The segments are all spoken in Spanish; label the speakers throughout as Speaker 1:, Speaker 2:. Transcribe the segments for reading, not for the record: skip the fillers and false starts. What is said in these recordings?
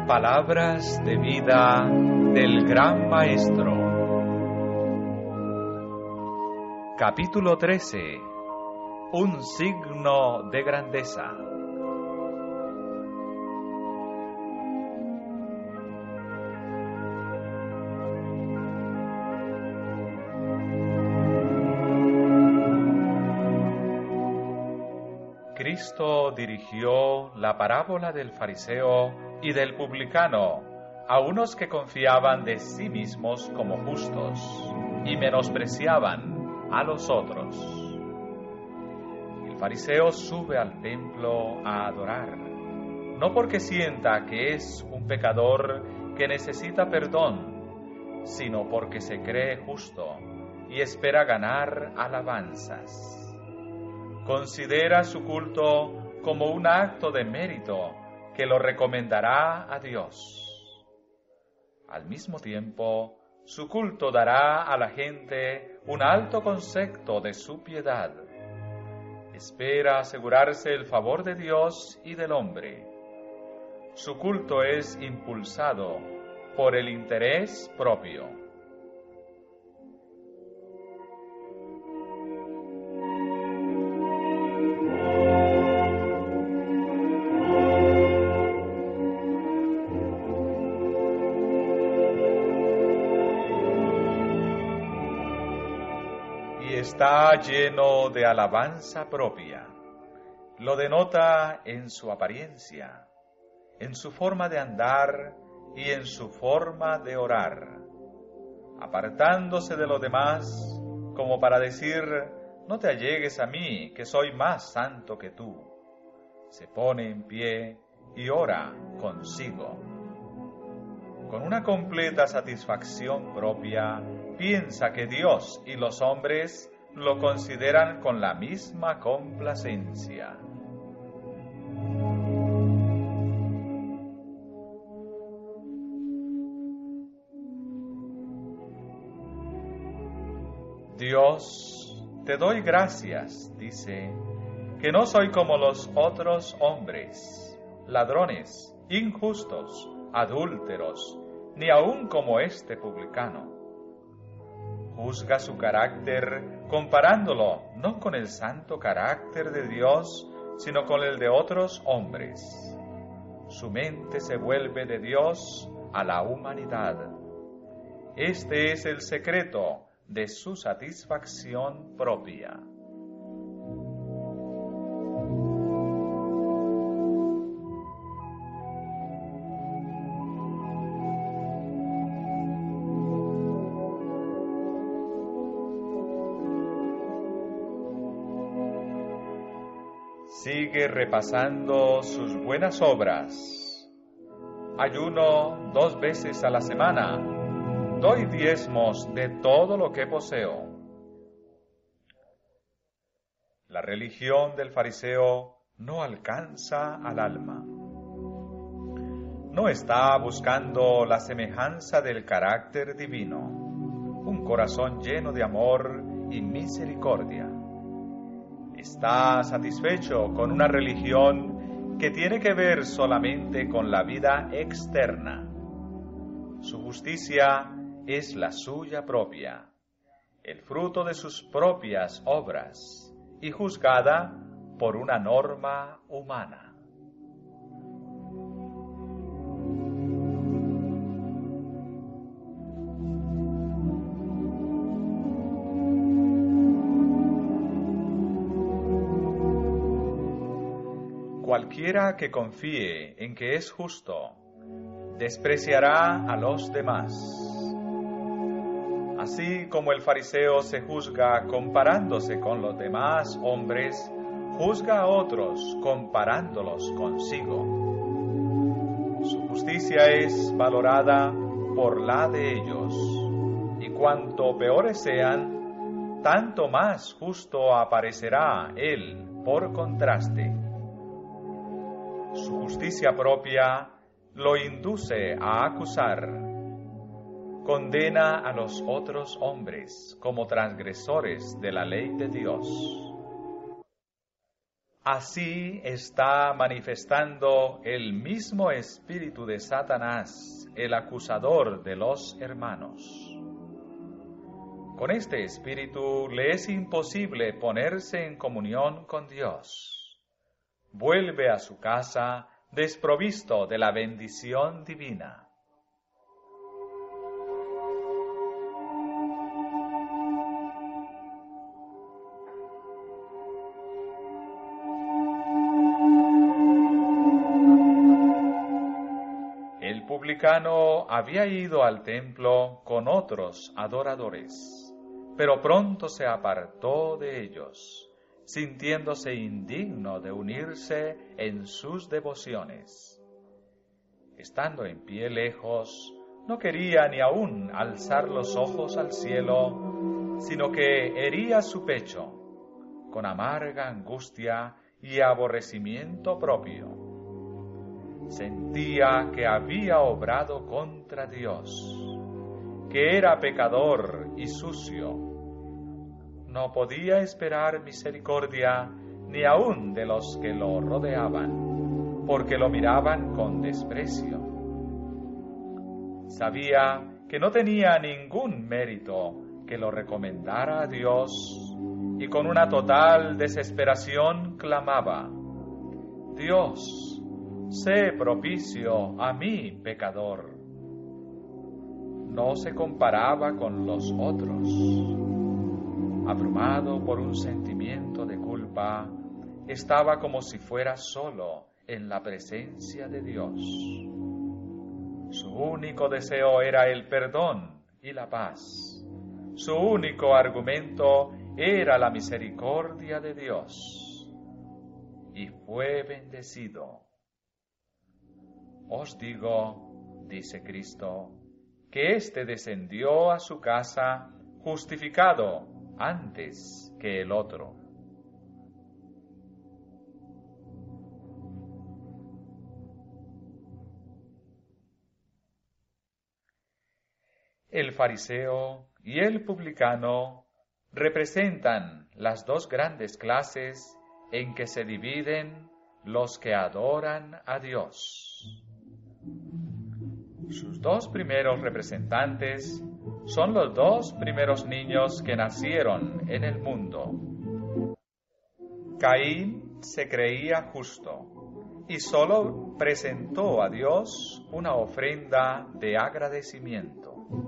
Speaker 1: Palabras de vida del Gran Maestro. Capítulo 13. Un signo de grandeza. Cristo dirigió la parábola del fariseo y del publicano a unos que confiaban de sí mismos como justos y menospreciaban a los otros. El fariseo sube al templo a adorar, no porque sienta que es un pecador que necesita perdón, sino porque se cree justo y espera ganar alabanzas. Considera su culto como un acto de mérito que lo recomendará a Dios. Al mismo tiempo, su culto dará a la gente un alto concepto de su piedad. Espera asegurarse el favor de Dios y del hombre. Su culto es impulsado por el interés propio. Está lleno de alabanza propia. Lo denota en su apariencia, en su forma de andar y en su forma de orar, apartándose de los demás como para decir: no te allegues a mí, que soy más santo que tú. Se pone en pie y ora consigo. Con una completa satisfacción propia, piensa que Dios y los hombres lo consideran con la misma complacencia. Dios, te doy gracias, dice, que no soy como los otros hombres, ladrones, injustos, adúlteros, ni aun como este publicano. Juzga su carácter comparándolo no con el santo carácter de Dios, sino con el de otros hombres. Su mente se vuelve de Dios a la humanidad. Este es el secreto de su satisfacción propia. Sigue repasando sus buenas obras. Ayuno 2 veces a la semana. Doy diezmos de todo lo que poseo. La religión del fariseo no alcanza al alma. No está buscando la semejanza del carácter divino, un corazón lleno de amor y misericordia. Está satisfecho con una religión que tiene que ver solamente con la vida externa. Su justicia es la suya propia, el fruto de sus propias obras, y juzgada por una norma humana. Cualquiera que confíe en que es justo, despreciará a los demás. Así como el fariseo se juzga comparándose con los demás hombres, juzga a otros comparándolos consigo. Su justicia es valorada por la de ellos, y cuanto peores sean, tanto más justo aparecerá él por contraste. Su justicia propia lo induce a acusar. Condena a los otros hombres como transgresores de la ley de Dios. Así está manifestando el mismo espíritu de Satanás, el acusador de los hermanos. Con este espíritu le es imposible ponerse en comunión con Dios. Vuelve a su casa desprovisto de la bendición divina. El publicano había ido al templo con otros adoradores, pero pronto se apartó de ellos, sintiéndose indigno de unirse en sus devociones. Estando en pie lejos, no quería ni aún alzar los ojos al cielo, sino que hería su pecho con amarga angustia y aborrecimiento propio. Sentía que había obrado contra Dios, que era pecador y sucio. No podía esperar misericordia ni aun de los que lo rodeaban, porque lo miraban con desprecio. Sabía que no tenía ningún mérito que lo recomendara a Dios, y con una total desesperación clamaba: Dios, sé propicio a mí, pecador. No se comparaba con los otros. Abrumado por un sentimiento de culpa, estaba como si fuera solo en la presencia de Dios. Su único deseo era el perdón y la paz. Su único argumento era la misericordia de Dios. Y fue bendecido. Os digo, dice Cristo, que éste descendió a su casa justificado antes que el otro. El fariseo y el publicano representan las dos grandes clases en que se dividen los que adoran a Dios. Sus dos primeros representantes son los dos primeros niños que nacieron en el mundo. Caín se creía justo y solo presentó a Dios una ofrenda de agradecimiento.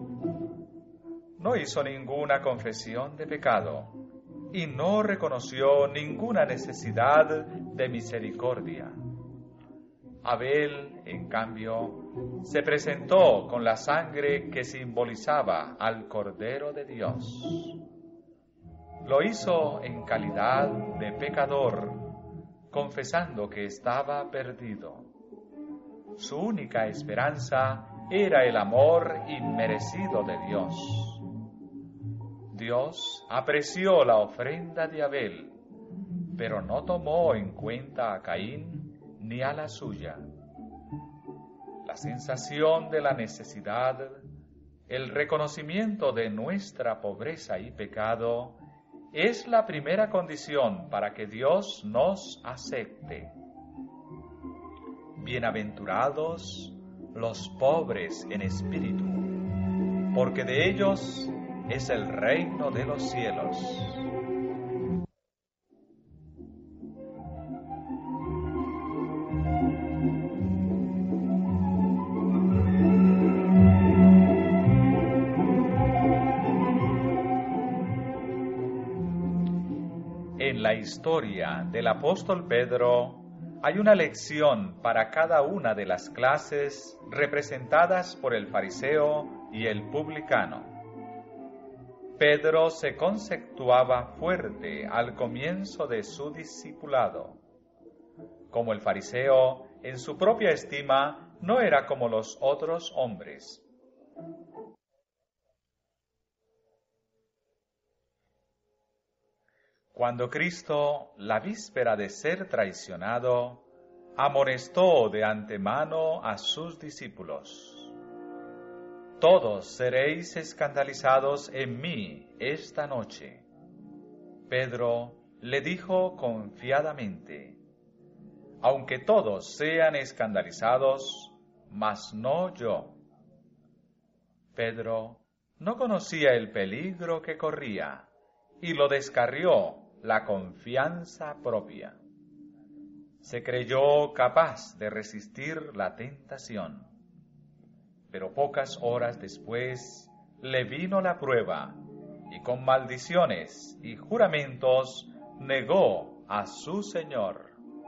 Speaker 1: No hizo ninguna confesión de pecado y no reconoció ninguna necesidad de misericordia. Abel, en cambio, se presentó con la sangre que simbolizaba al Cordero de Dios. Lo hizo en calidad de pecador, confesando que estaba perdido. Su única esperanza era el amor inmerecido de Dios. Dios apreció la ofrenda de Abel, pero no tomó en cuenta a Caín ni a la suya. La sensación de la necesidad, el reconocimiento de nuestra pobreza y pecado, es la primera condición para que Dios nos acepte. Bienaventurados los pobres en espíritu, porque de ellos es el reino de los cielos. En la historia del apóstol Pedro hay una lección para cada una de las clases representadas por el fariseo y el publicano. Pedro se conceptuaba fuerte al comienzo de su discipulado. Como el fariseo, en su propia estima, no era como los otros hombres. Cuando Cristo, la víspera de ser traicionado, amonestó de antemano a sus discípulos: todos seréis escandalizados en mí esta noche. Pedro le dijo confiadamente: aunque todos sean escandalizados, mas no yo. Pedro no conocía el peligro que corría y lo descarrió la confianza propia. Se creyó capaz de resistir la tentación, pero pocas horas después le vino la prueba y con maldiciones y juramentos negó a su Señor.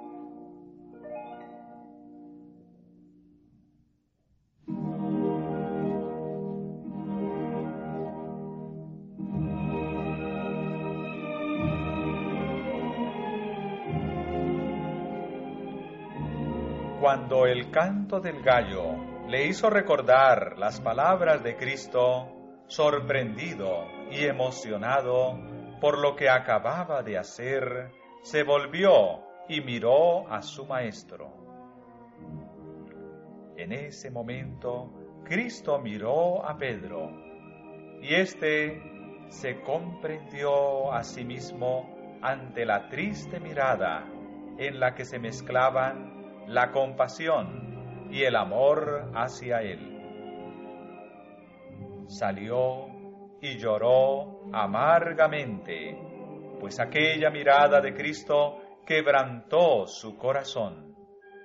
Speaker 1: Cuando el canto del gallo le hizo recordar las palabras de Cristo, sorprendido y emocionado por lo que acababa de hacer, se volvió y miró a su maestro. En ese momento, Cristo miró a Pedro, y éste se comprendió a sí mismo ante la triste mirada en la que se mezclaban la compasión y el amor hacia él. Salió y lloró amargamente, pues aquella mirada de Cristo quebrantó su corazón.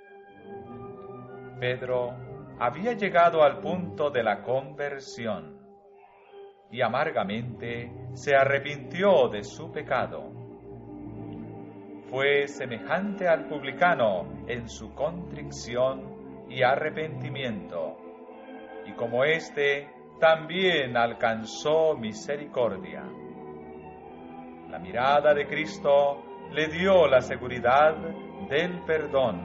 Speaker 1: Pedro había llegado al punto de la conversión y amargamente se arrepintió de su pecado. Fue semejante al publicano en su contrición y arrepentimiento, y como éste también alcanzó misericordia. La mirada de Cristo le dio la seguridad del perdón.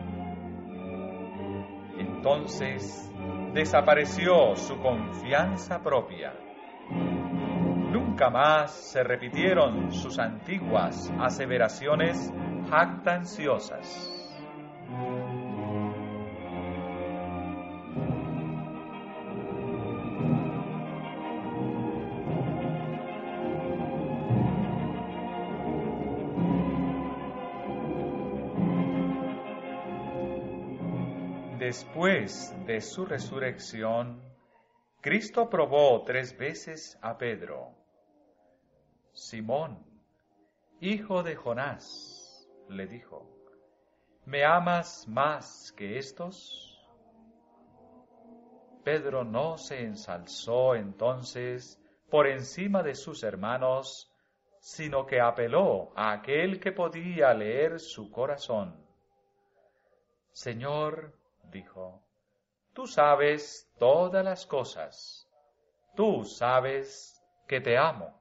Speaker 1: Entonces desapareció su confianza propia. Nunca más se repitieron sus antiguas aseveraciones jactanciosas. Después de su resurrección, Cristo probó 3 veces a Pedro. Simón, hijo de Jonás, le dijo, ¿me amas más que estos? Pedro no se ensalzó entonces por encima de sus hermanos, sino que apeló a aquel que podía leer su corazón. Señor, dijo, tú sabes todas las cosas, tú sabes que te amo.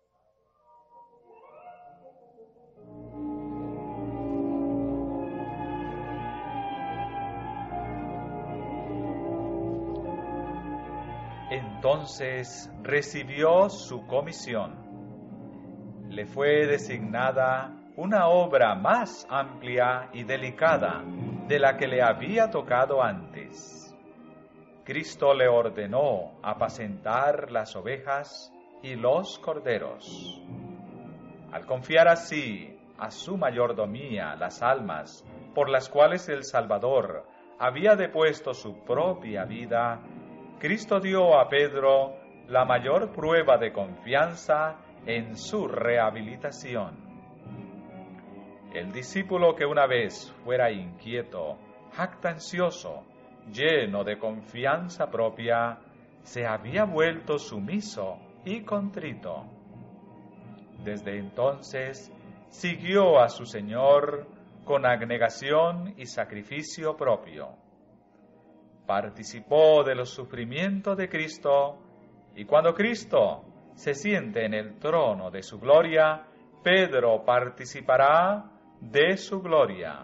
Speaker 1: Entonces recibió su comisión. Le fue designada una obra más amplia y delicada de la que le había tocado antes. Cristo le ordenó apacentar las ovejas y los corderos. Al confiar así a su mayordomía las almas por las cuales el Salvador había depuesto su propia vida, Cristo dio a Pedro la mayor prueba de confianza en su rehabilitación. El discípulo que una vez fuera inquieto, jactancioso, lleno de confianza propia, se había vuelto sumiso y contrito. Desde entonces siguió a su Señor con abnegación y sacrificio propio. Participó de los sufrimientos de Cristo, y cuando Cristo se siente en el trono de su gloria, Pedro participará de su gloria.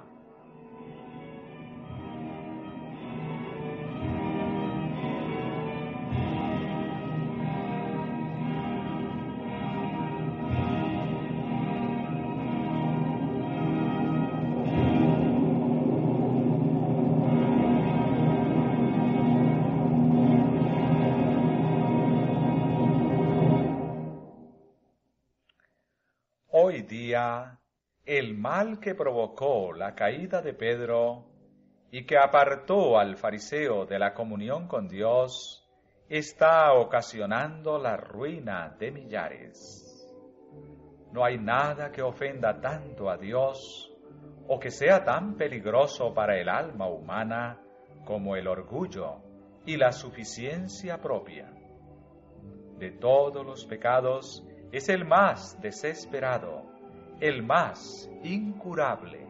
Speaker 1: Hoy día el mal que provocó la caída de Pedro y que apartó al fariseo de la comunión con Dios, está ocasionando la ruina de millares. No hay nada que ofenda tanto a Dios o que sea tan peligroso para el alma humana como el orgullo y la suficiencia propia. De todos los pecados es el más desesperado, el más incurable.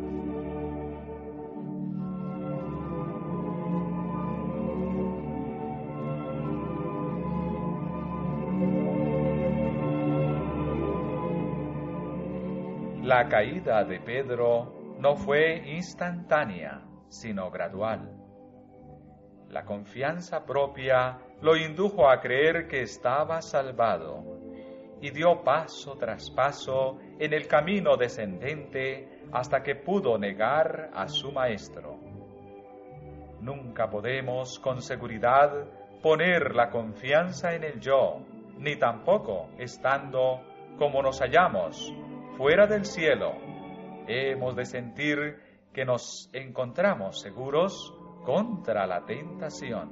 Speaker 1: La caída de Pedro no fue instantánea, sino gradual. La confianza propia lo indujo a creer que estaba salvado y dio paso tras paso en el camino descendente hasta que pudo negar a su maestro. Nunca podemos con seguridad poner la confianza en el yo, ni tampoco estando como nos hallamos fuera del cielo, hemos de sentir que nos encontramos seguros contra la tentación.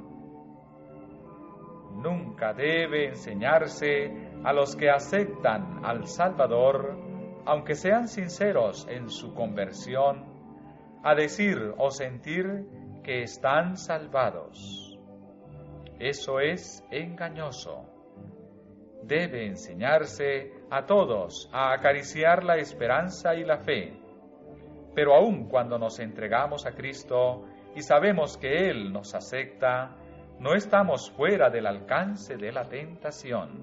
Speaker 1: Nunca debe enseñarse a los que aceptan al Salvador, aunque sean sinceros en su conversión, a decir o sentir que están salvados. Eso es engañoso. Debe enseñarse a todos a acariciar la esperanza y la fe, pero aun cuando nos entregamos a Cristo y sabemos que Él nos acepta, no estamos fuera del alcance de la tentación.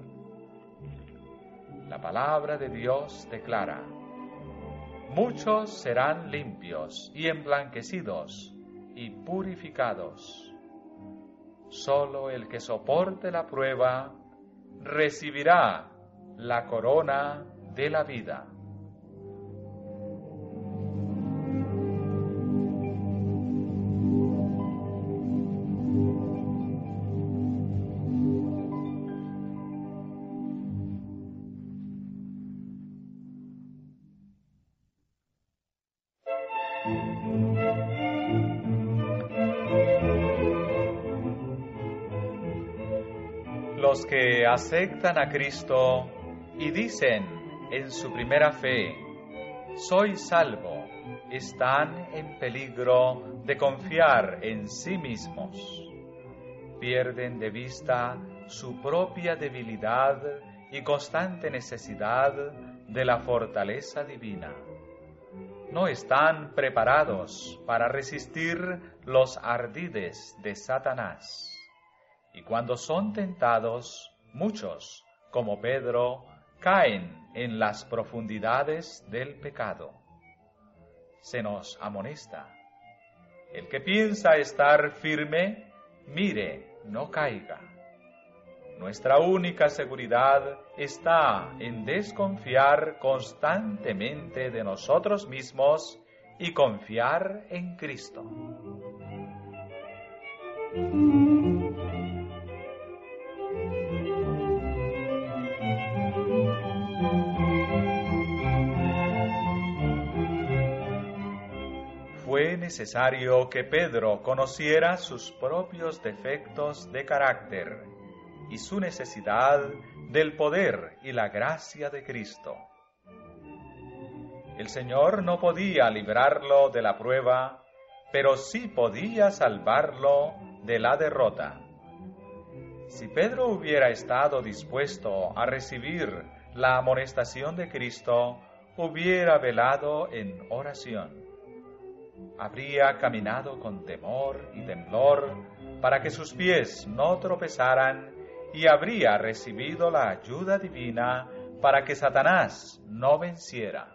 Speaker 1: La palabra de Dios declara: muchos serán limpios y emblanquecidos y purificados. Solo el que soporte la prueba recibirá la corona de la vida. Los que aceptan a Cristo y dicen en su primera fe: soy salvo, están en peligro de confiar en sí mismos. Pierden de vista su propia debilidad y constante necesidad de la fortaleza divina. No están preparados para resistir los ardides de Satanás. Y cuando son tentados, muchos, como Pedro, caen en las profundidades del pecado. Se nos amonesta: el que piensa estar firme, mire, no caiga. Nuestra única seguridad está en desconfiar constantemente de nosotros mismos y confiar en Cristo. Fue necesario que Pedro conociera sus propios defectos de carácter y su necesidad del poder y la gracia de Cristo. El Señor no podía librarlo de la prueba, pero sí podía salvarlo de la derrota. Si Pedro hubiera estado dispuesto a recibir la amonestación de Cristo, hubiera velado en oración. Habría caminado con temor y temblor para que sus pies no tropezaran y habría recibido la ayuda divina para que Satanás no venciera.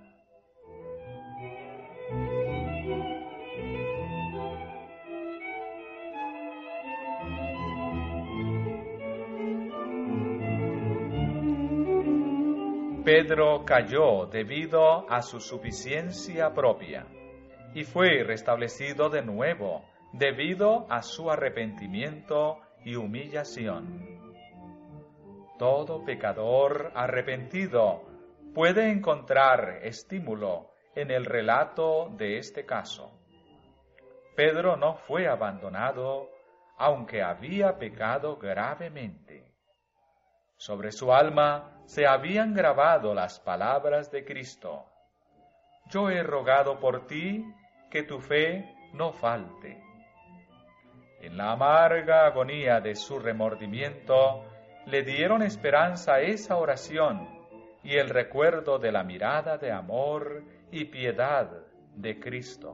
Speaker 1: Pedro cayó debido a su suficiencia propia y fue restablecido de nuevo debido a su arrepentimiento y humillación. Todo pecador arrepentido puede encontrar estímulo en el relato de este caso. Pedro no fue abandonado, aunque había pecado gravemente. Sobre su alma se habían grabado las palabras de Cristo: yo he rogado por ti que tu fe no falte. En la amarga agonía de su remordimiento, le dieron esperanza esa oración y el recuerdo de la mirada de amor y piedad de Cristo.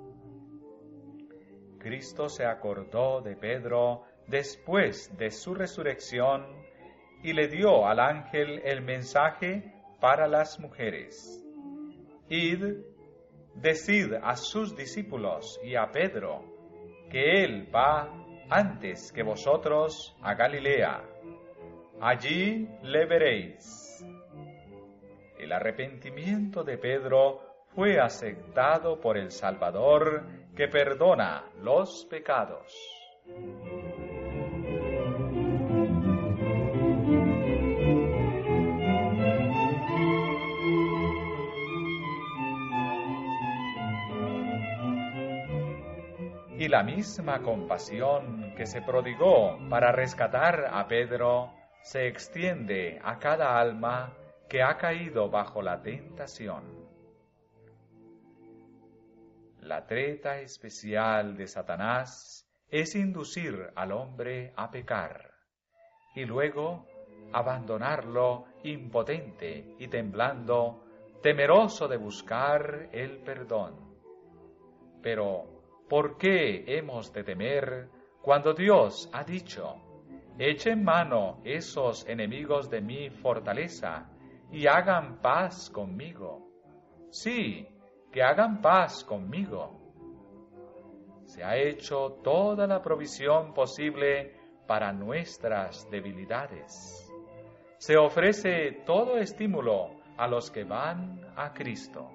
Speaker 1: Cristo se acordó de Pedro después de su resurrección y le dio al ángel el mensaje para las mujeres: id, decid a sus discípulos y a Pedro que él va antes que vosotros a Galilea. Allí le veréis. El arrepentimiento de Pedro fue aceptado por el Salvador, que perdona los pecados. Y la misma compasión que se prodigó para rescatar a Pedro se extiende a cada alma que ha caído bajo la tentación. La treta especial de Satanás es inducir al hombre a pecar y luego abandonarlo impotente y temblando, temeroso de buscar el perdón. Pero, ¿por qué hemos de temer cuando Dios ha dicho: echen mano esos enemigos de mi fortaleza y hagan paz conmigo? Sí, que hagan paz conmigo. Se ha hecho toda la provisión posible para nuestras debilidades. Se ofrece todo estímulo a los que van a Cristo.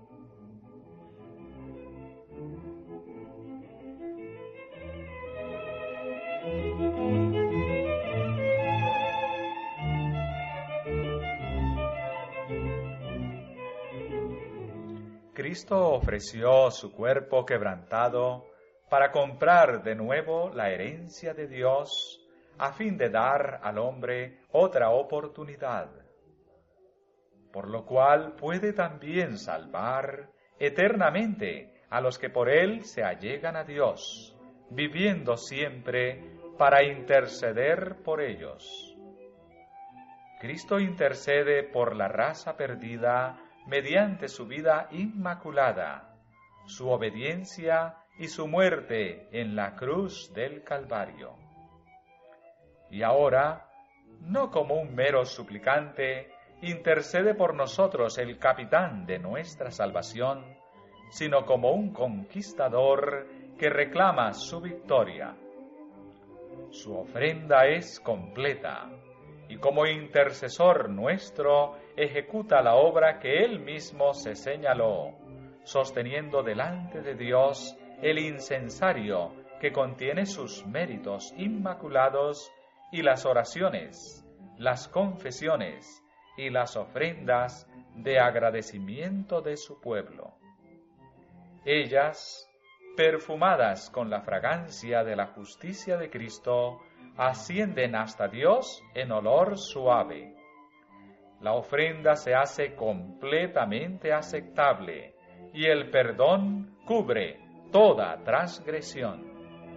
Speaker 1: Cristo ofreció su cuerpo quebrantado para comprar de nuevo la herencia de Dios, a fin de dar al hombre otra oportunidad, por lo cual puede también salvar eternamente a los que por él se allegan a Dios, viviendo siempre para interceder por ellos. Cristo intercede por la raza perdida mediante su vida inmaculada, su obediencia y su muerte en la cruz del Calvario. Y ahora, no como un mero suplicante, intercede por nosotros el capitán de nuestra salvación, sino como un conquistador que reclama su victoria. Su ofrenda es completa, y como intercesor nuestro ejecuta la obra que él mismo se señaló, sosteniendo delante de Dios el incensario que contiene sus méritos inmaculados y las oraciones, las confesiones y las ofrendas de agradecimiento de su pueblo. Ellas, perfumadas con la fragancia de la justicia de Cristo, ascienden hasta Dios en olor suave. La ofrenda se hace completamente aceptable y el perdón cubre toda transgresión.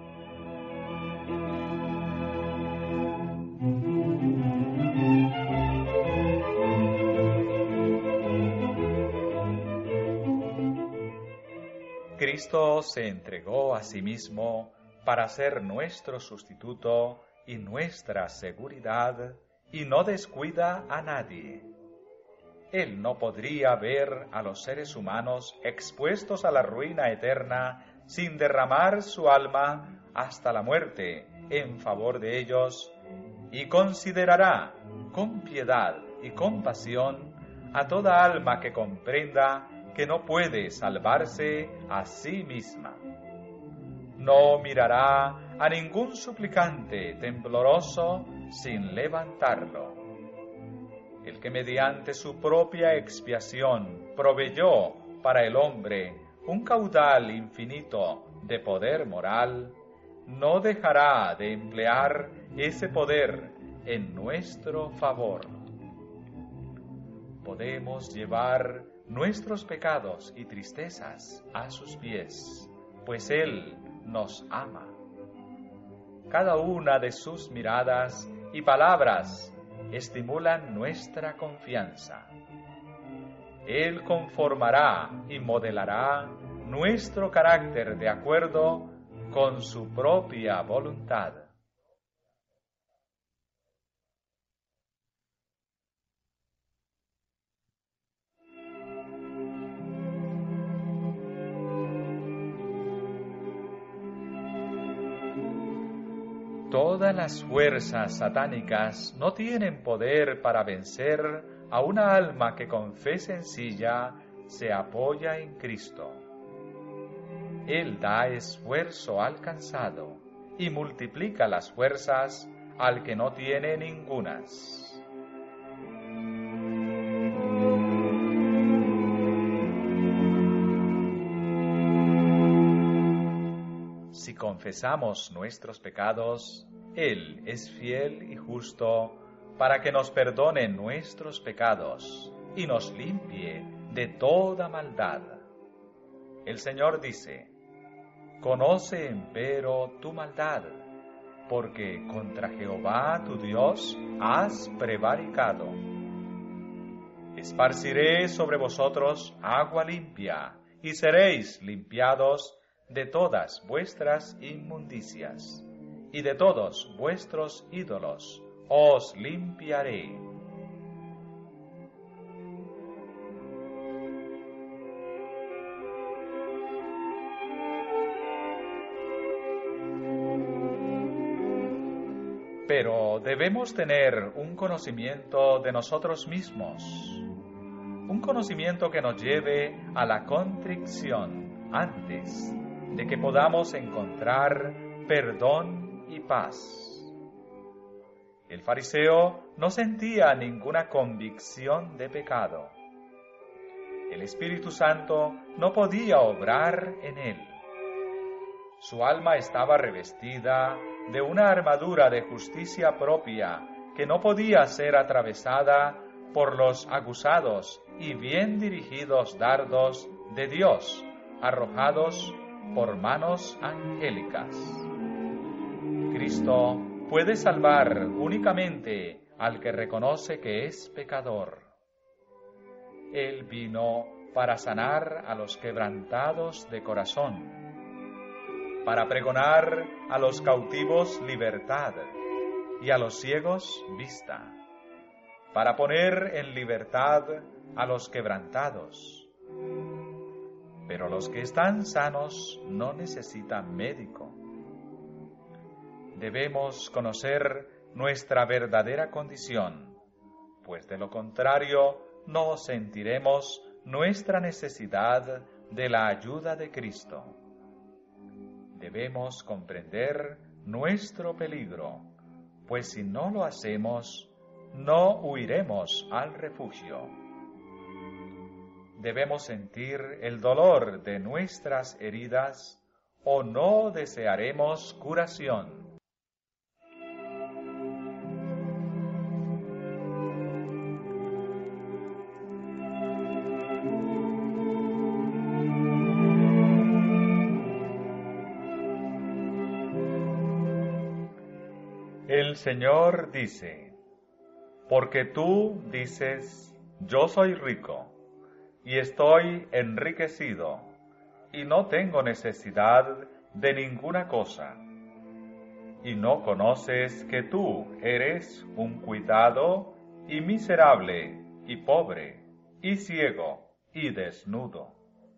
Speaker 1: Cristo se entregó a sí mismo para ser nuestro sustituto y nuestra seguridad, y no descuida a nadie. Él no podría ver a los seres humanos expuestos a la ruina eterna sin derramar su alma hasta la muerte en favor de ellos, y considerará con piedad y compasión a toda alma que comprenda que no puede salvarse a sí misma. No mirará a ningún suplicante tembloroso sin levantarlo. el que mediante su propia expiación proveyó para el hombre un caudal infinito de poder moral, no dejará de emplear ese poder en nuestro favor. Podemos llevar nuestros pecados y tristezas a sus pies, pues Él nos ama. Cada una de sus miradas y palabras estimulan nuestra confianza. Él conformará y modelará nuestro carácter de acuerdo con su propia voluntad. Todas las fuerzas satánicas no tienen poder para vencer a una alma que con fe sencilla se apoya en Cristo. Él da esfuerzo al cansado y multiplica las fuerzas al que no tiene ningunas. Si confesamos nuestros pecados, Él es fiel y justo para que nos perdone nuestros pecados y nos limpie de toda maldad. El Señor dice: conoce empero tu maldad, porque contra Jehová tu Dios has prevaricado. Esparciré sobre vosotros agua limpia, y seréis limpiados de todas vuestras inmundicias, y de todos vuestros ídolos os limpiaré. Pero debemos tener un conocimiento de nosotros mismos, un conocimiento que nos lleve a la contrición antes de que podamos encontrar perdón y paz. El fariseo no sentía ninguna convicción de pecado. El Espíritu Santo no podía obrar en él. Su alma estaba revestida de una armadura de justicia propia que no podía ser atravesada por los aguzados y bien dirigidos dardos de Dios, arrojados por manos angélicas. Cristo puede salvar únicamente al que reconoce que es pecador. Él vino para sanar a los quebrantados de corazón, para pregonar a los cautivos libertad y a los ciegos vista, para poner en libertad a los quebrantados. Pero los que están sanos no necesitan médico. Debemos conocer nuestra verdadera condición, pues de lo contrario no sentiremos nuestra necesidad de la ayuda de Cristo. Debemos comprender nuestro peligro, pues si no lo hacemos, no huiremos al refugio. Debemos sentir el dolor de nuestras heridas o no desearemos curación. El Señor dice: porque tú dices, yo soy rico, y estoy enriquecido, y no tengo necesidad de ninguna cosa, y no conoces que tú eres un cuitado y miserable, y pobre, y ciego, y desnudo.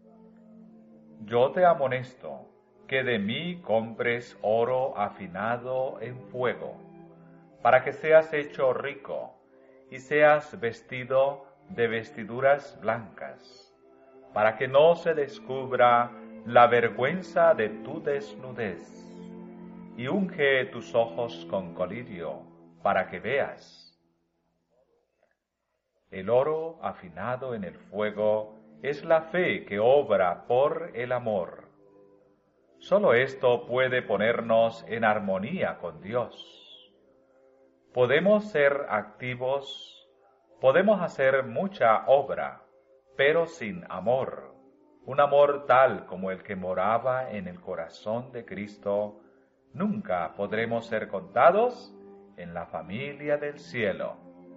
Speaker 1: Yo te amonesto que de mí compres oro afinado en fuego, para que seas hecho rico, y seas vestido de vestiduras blancas, para que no se descubra la vergüenza de tu desnudez, y unge tus ojos con colirio, para que veas. El oro afinado en el fuego es la fe que obra por el amor. Solo esto puede ponernos en armonía con Dios. Podemos ser activos, podemos hacer mucha obra, pero sin amor, un amor tal como el que moraba en el corazón de Cristo, nunca podremos ser contados en la familia del cielo.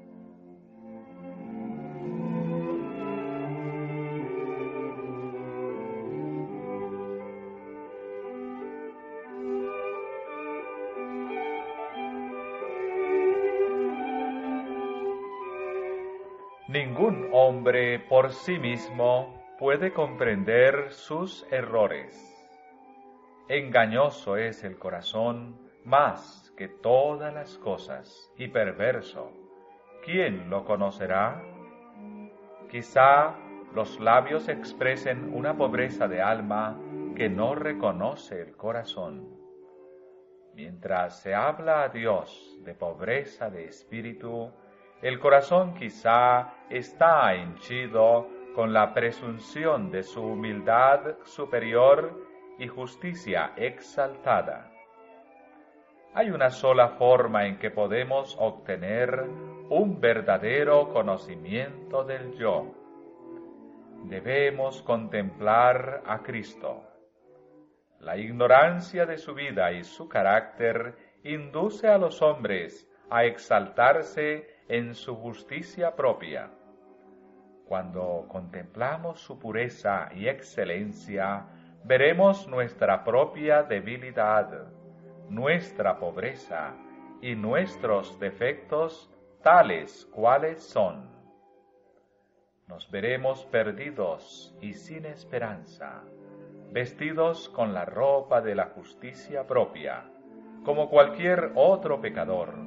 Speaker 1: Ningún hombre por sí mismo puede comprender sus errores. Engañoso es el corazón más que todas las cosas y perverso. ¿Quién lo conocerá? Quizá los labios expresen una pobreza de alma que no reconoce el corazón. Mientras se habla a Dios de pobreza de espíritu, el corazón quizá está henchido con la presunción de su humildad superior y justicia exaltada. Hay una sola forma en que podemos obtener un verdadero conocimiento del yo. Debemos contemplar a Cristo. La ignorancia de su vida y su carácter induce a los hombres a exaltarse en su justicia propia. Cuando contemplamos su pureza y excelencia, veremos nuestra propia debilidad, nuestra pobreza y nuestros defectos tales cuales son. Nos veremos perdidos y sin esperanza, vestidos con la ropa de la justicia propia, como cualquier otro pecador.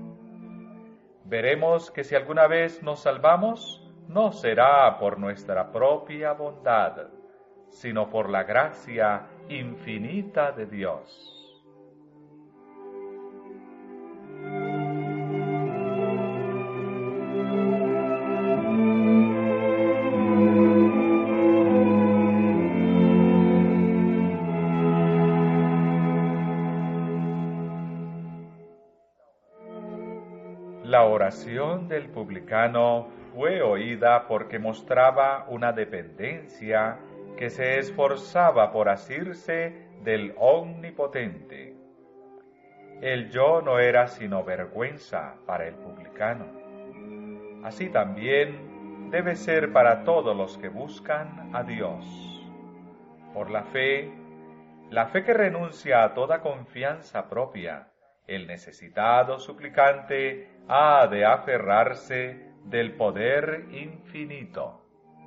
Speaker 1: Veremos que si alguna vez nos salvamos, no será por nuestra propia bondad, sino por la gracia infinita de Dios. La oración del publicano fue oída porque mostraba una dependencia que se esforzaba por asirse del Omnipotente. El yo no era sino vergüenza para el publicano. Así también debe ser para todos los que buscan a Dios. Por la fe que renuncia a toda confianza propia, el necesitado suplicante ha de aferrarse del poder infinito.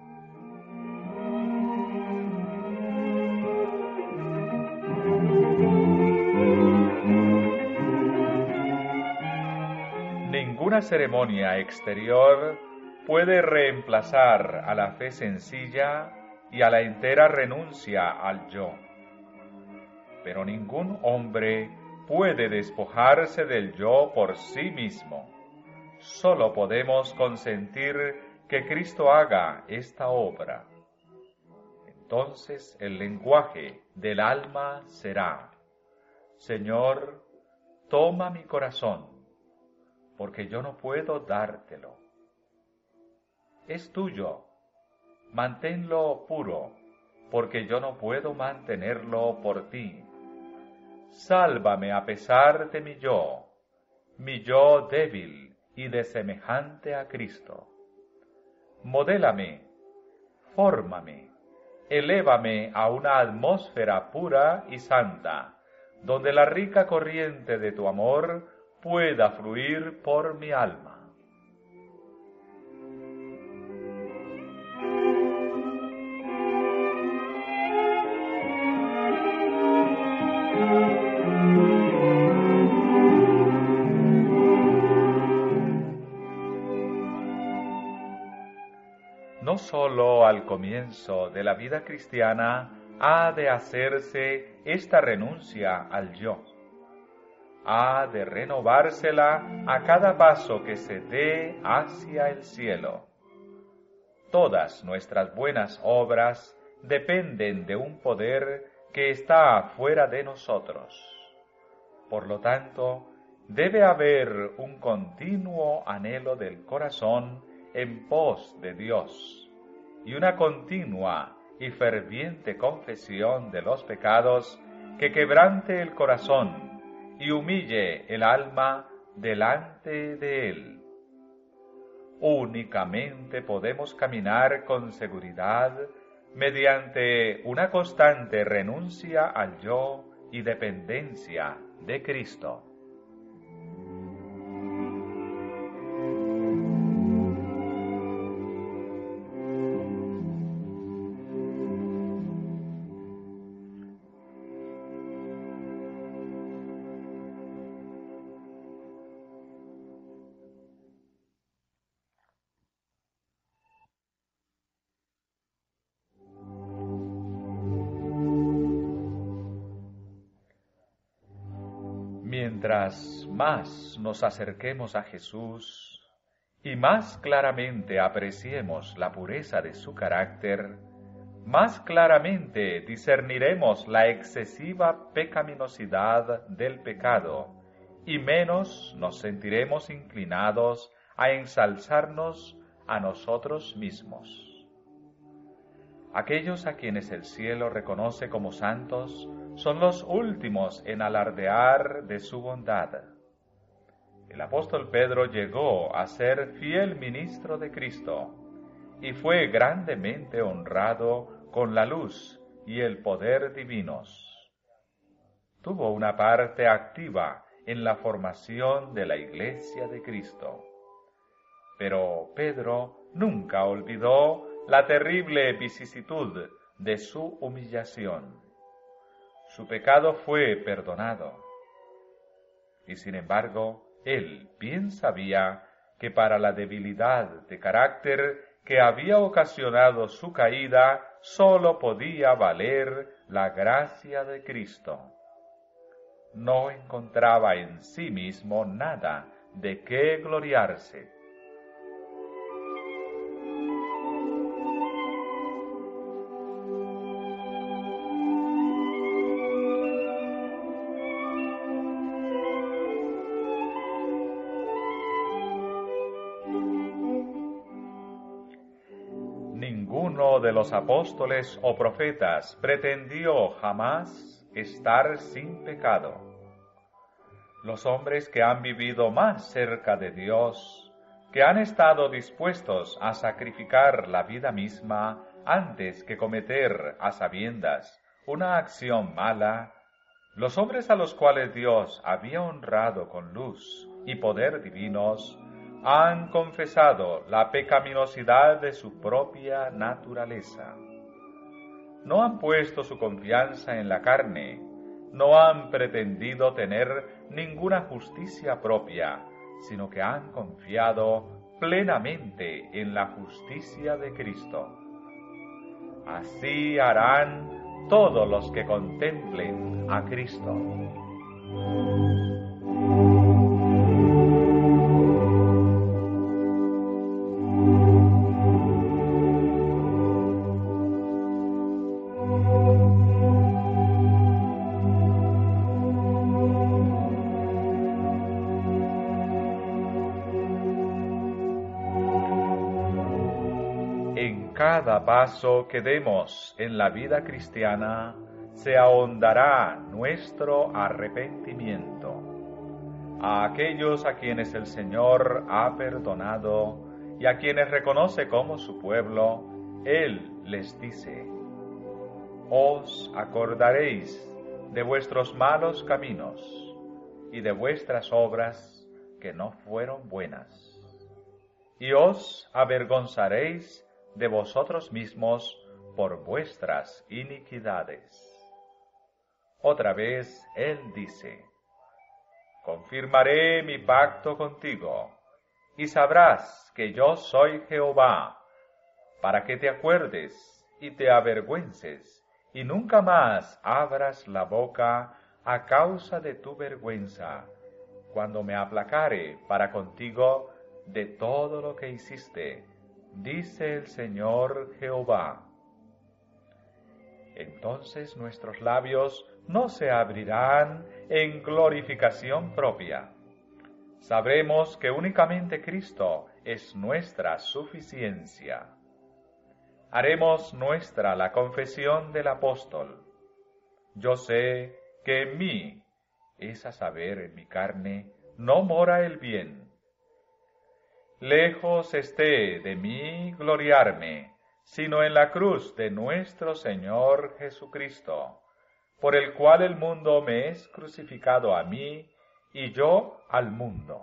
Speaker 1: Ninguna ceremonia exterior puede reemplazar a la fe sencilla y a la entera renuncia al yo. Pero ningún hombre puede despojarse del yo por sí mismo. Solo podemos consentir que Cristo haga esta obra. Entonces el lenguaje del alma será: Señor, toma mi corazón, porque yo no puedo dártelo. Es tuyo, manténlo puro, porque yo no puedo mantenerlo por ti. Sálvame a pesar de mi yo débil y desemejante a Cristo. Modélame, fórmame, elévame a una atmósfera pura y santa, donde la rica corriente de tu amor pueda fluir por mi alma. No sólo al comienzo de la vida cristiana ha de hacerse esta renuncia al yo. Ha de renovársela a cada paso que se dé hacia el cielo. todas nuestras buenas obras dependen de un poder que está fuera de nosotros. Por lo tanto, debe haber un continuo anhelo del corazón en pos de Dios y una continua y ferviente confesión de los pecados que quebrante el corazón y humille el alma delante de Él. Únicamente podemos caminar con seguridad mediante una constante renuncia al yo y dependencia de Cristo. Mientras más nos acerquemos a Jesús y más claramente apreciemos la pureza de su carácter, más claramente discerniremos la excesiva pecaminosidad del pecado y menos nos sentiremos inclinados a ensalzarnos a nosotros mismos. Aquellos a quienes el cielo reconoce como santos son los últimos en alardear de su bondad. El apóstol Pedro llegó a ser fiel ministro de Cristo y fue grandemente honrado con la luz y el poder divinos. Tuvo una parte activa en la formación de la Iglesia de Cristo. Pero Pedro nunca olvidó la terrible vicisitud de su humillación. Su pecado fue perdonado. Y sin embargo, él bien sabía que para la debilidad de carácter que había ocasionado su caída, sólo podía valer la gracia de Cristo. No encontraba en sí mismo nada de qué gloriarse. Ninguno de los apóstoles o profetas pretendió jamás estar sin pecado. Los hombres que han vivido más cerca de Dios, que han estado dispuestos a sacrificar la vida misma antes que cometer a sabiendas una acción mala, los hombres a los cuales Dios había honrado con luz y poder divinos, han confesado la pecaminosidad de su propia naturaleza. No han puesto su confianza en la carne, no han pretendido tener ninguna justicia propia, sino que han confiado plenamente en la justicia de Cristo. Así harán todos los que contemplen a Cristo. Cada paso que demos en la vida cristiana se ahondará nuestro arrepentimiento. A aquellos a quienes el Señor ha perdonado y a quienes reconoce como su pueblo, Él les dice: os acordaréis de vuestros malos caminos y de vuestras obras que no fueron buenas, y os avergonzaréis de vosotros mismos por vuestras iniquidades. Otra vez Él dice: confirmaré mi pacto contigo, y sabrás que yo soy Jehová, para que te acuerdes y te avergüences, y nunca más abras la boca a causa de tu vergüenza, cuando me aplacare para contigo de todo lo que hiciste, dice el Señor Jehová. Entonces nuestros labios no se abrirán en glorificación propia. Sabremos que únicamente Cristo es nuestra suficiencia. Haremos nuestra la confesión del apóstol. Yo sé que en mí, es a saber, en mi carne, no mora el bien. Lejos esté de mí gloriarme, sino en la cruz de nuestro Señor Jesucristo, por el cual el mundo me es crucificado a mí y yo al mundo.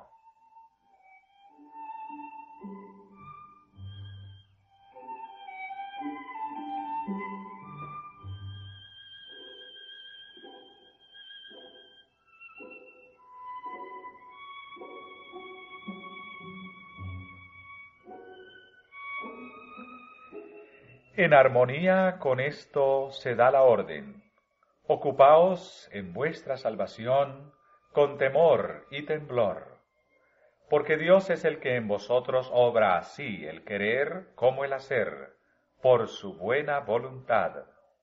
Speaker 1: En armonía con esto se da la orden. Ocupaos en vuestra salvación con temor y temblor, porque Dios es el que en vosotros obra así el querer como el hacer, por su buena voluntad.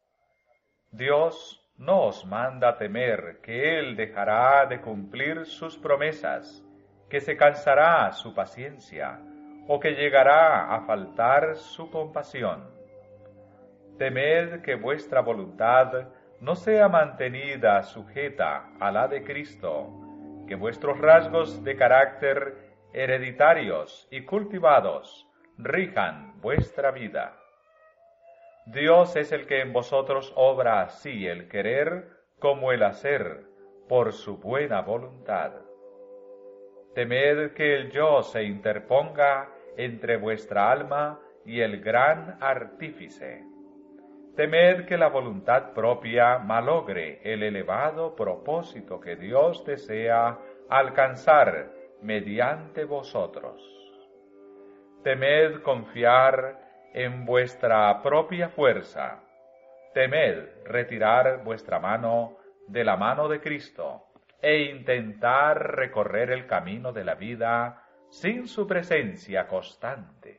Speaker 1: Dios no os manda temer que Él dejará de cumplir sus promesas, que se cansará su paciencia, o que llegará a faltar su compasión. Temed que vuestra voluntad no sea mantenida sujeta a la de Cristo, que vuestros rasgos de carácter hereditarios y cultivados rijan vuestra vida. Dios es el que en vosotros obra así el querer como el hacer, por su buena voluntad. Temed que el yo se interponga entre vuestra alma y el gran artífice. Temed que la voluntad propia malogre el elevado propósito que Dios desea alcanzar mediante vosotros. Temed confiar en vuestra propia fuerza. Temed retirar vuestra mano de la mano de Cristo e intentar recorrer el camino de la vida sin su presencia constante.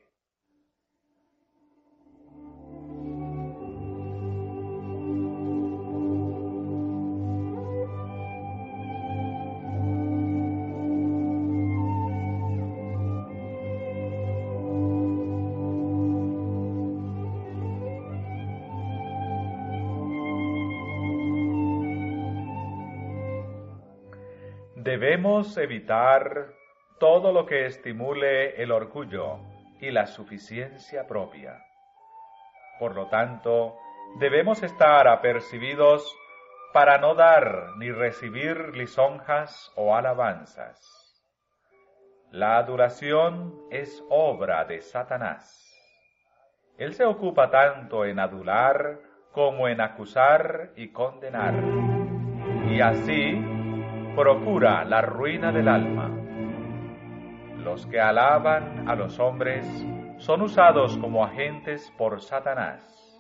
Speaker 1: Debemos evitar todo lo que estimule el orgullo y la suficiencia propia. Por lo tanto, debemos estar apercibidos para no dar ni recibir lisonjas o alabanzas. La adulación es obra de Satanás. Él se ocupa tanto en adular como en acusar y condenar, y así procura la ruina del alma. Los que alaban a los hombres son usados como agentes por Satanás.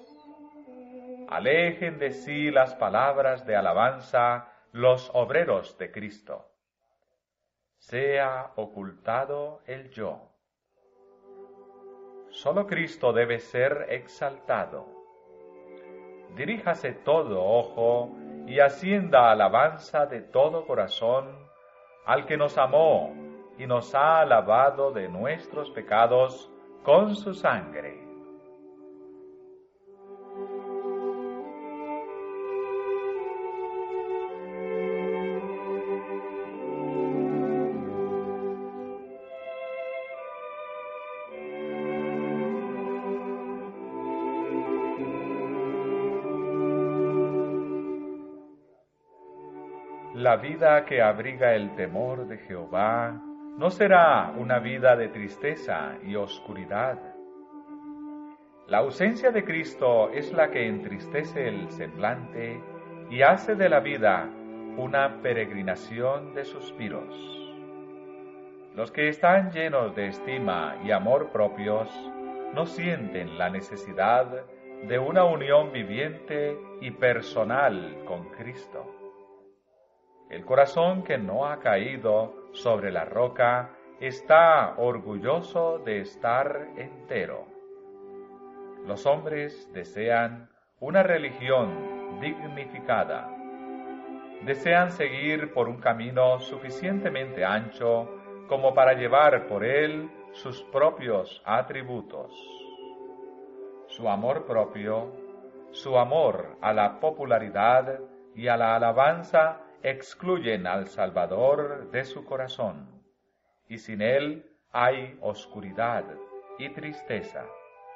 Speaker 1: Alejen de sí las palabras de alabanza los obreros de Cristo. Sea ocultado el yo. Solo Cristo debe ser exaltado. Diríjase todo ojo y ascienda alabanza de todo corazón al que nos amó y nos ha lavado de nuestros pecados con su sangre. La vida que abriga el temor de Jehová no será una vida de tristeza y oscuridad. La ausencia de Cristo es la que entristece el semblante y hace de la vida una peregrinación de suspiros. Los que están llenos de estima y amor propios no sienten la necesidad de una unión viviente y personal con Cristo. El corazón que no ha caído sobre la roca está orgulloso de estar entero. Los hombres desean una religión dignificada. Desean seguir por un camino suficientemente ancho como para llevar por él sus propios atributos. Su amor propio, su amor a la popularidad y a la alabanza excluyen al Salvador de su corazón, y sin él hay oscuridad y tristeza.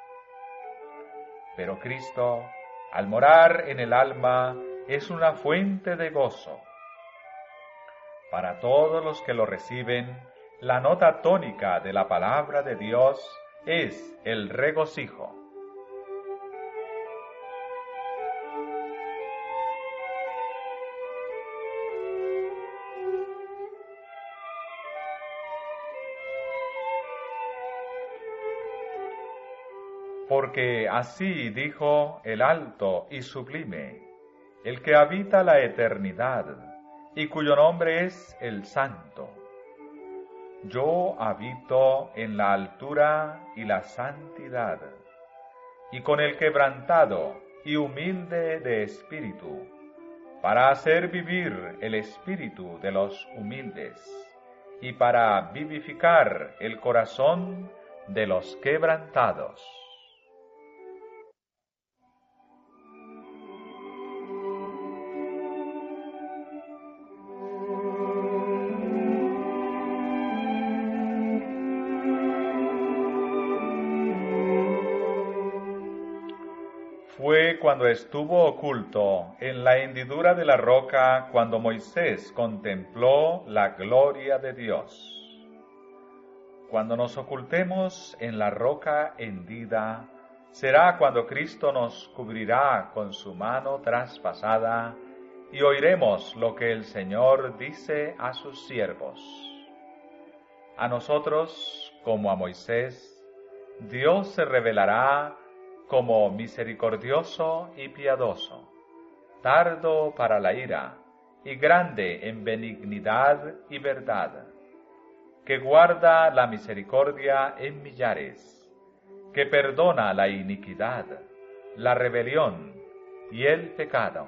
Speaker 1: Pero Cristo, al morar en el alma, es una fuente de gozo. Para todos los que lo reciben, la nota tónica de la palabra de Dios es el regocijo. Porque así dijo el alto y sublime, el que habita la eternidad, y cuyo nombre es el Santo. Yo habito en la altura y la santidad, y con el quebrantado y humilde de espíritu, para hacer vivir el espíritu de los humildes, y para vivificar el corazón de los quebrantados. Fue cuando estuvo oculto en la hendidura de la roca cuando Moisés contempló la gloria de Dios. Cuando nos ocultemos en la roca hendida, será cuando Cristo nos cubrirá con su mano traspasada y oiremos lo que el Señor dice a sus siervos. A nosotros, como a Moisés, Dios se revelará como misericordioso y piadoso, tardo para la ira y grande en benignidad y verdad, que guarda la misericordia en millares, que perdona la iniquidad, la rebelión y el pecado.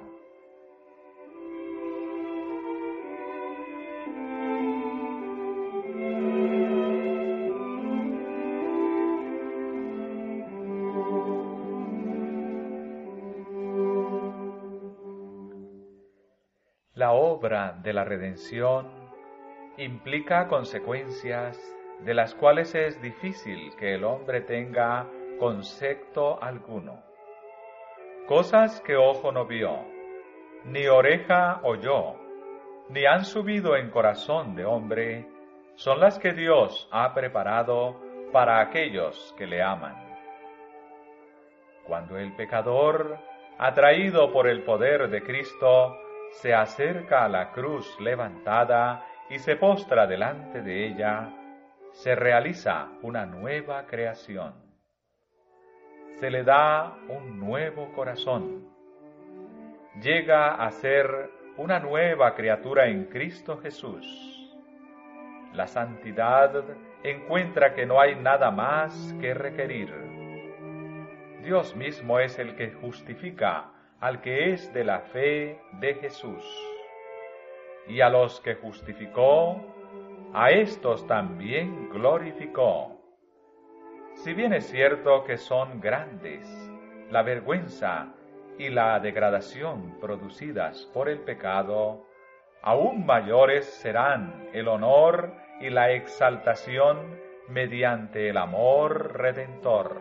Speaker 1: La obra de la redención implica consecuencias de las cuales es difícil que el hombre tenga concepto alguno. Cosas que ojo no vio, ni oreja oyó, ni han subido en corazón de hombre, son las que Dios ha preparado para aquellos que le aman. Cuando el pecador, atraído por el poder de Cristo, se acerca a la cruz levantada y se postra delante de ella, se realiza una nueva creación. Se le da un nuevo corazón. Llega a ser una nueva criatura en Cristo Jesús. La santidad encuentra que no hay nada más que requerir. Dios mismo es el que justifica al que es de la fe de Jesús. Y a los que justificó, a éstos también glorificó. Si bien es cierto que son grandes la vergüenza y la degradación producidas por el pecado, aún mayores serán el honor y la exaltación mediante el amor redentor.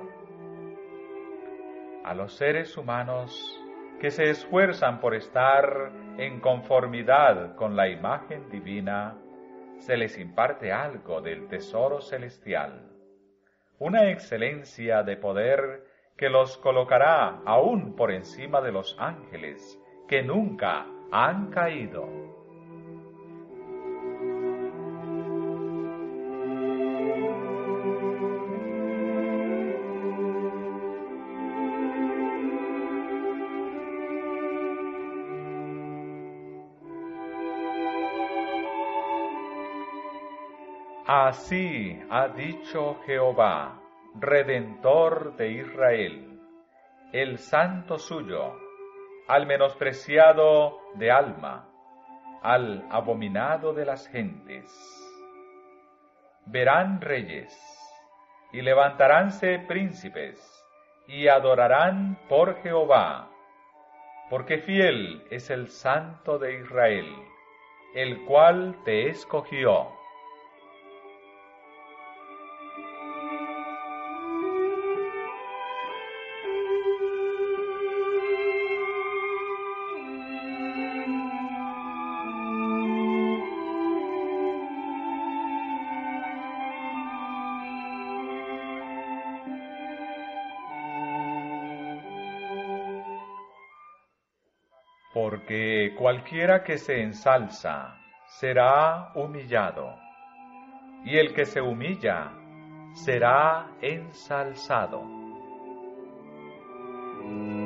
Speaker 1: A los seres humanos que se esfuerzan por estar en conformidad con la imagen divina, se les imparte algo del tesoro celestial, una excelencia de poder que los colocará aún por encima de los ángeles que nunca han caído. Así ha dicho Jehová, Redentor de Israel, el Santo suyo, al menospreciado de alma, al abominado de las gentes. Verán reyes, y levantaránse príncipes, y adorarán por Jehová, porque fiel es el Santo de Israel, el cual te escogió. Porque cualquiera que se ensalza será humillado, y el que se humilla será ensalzado.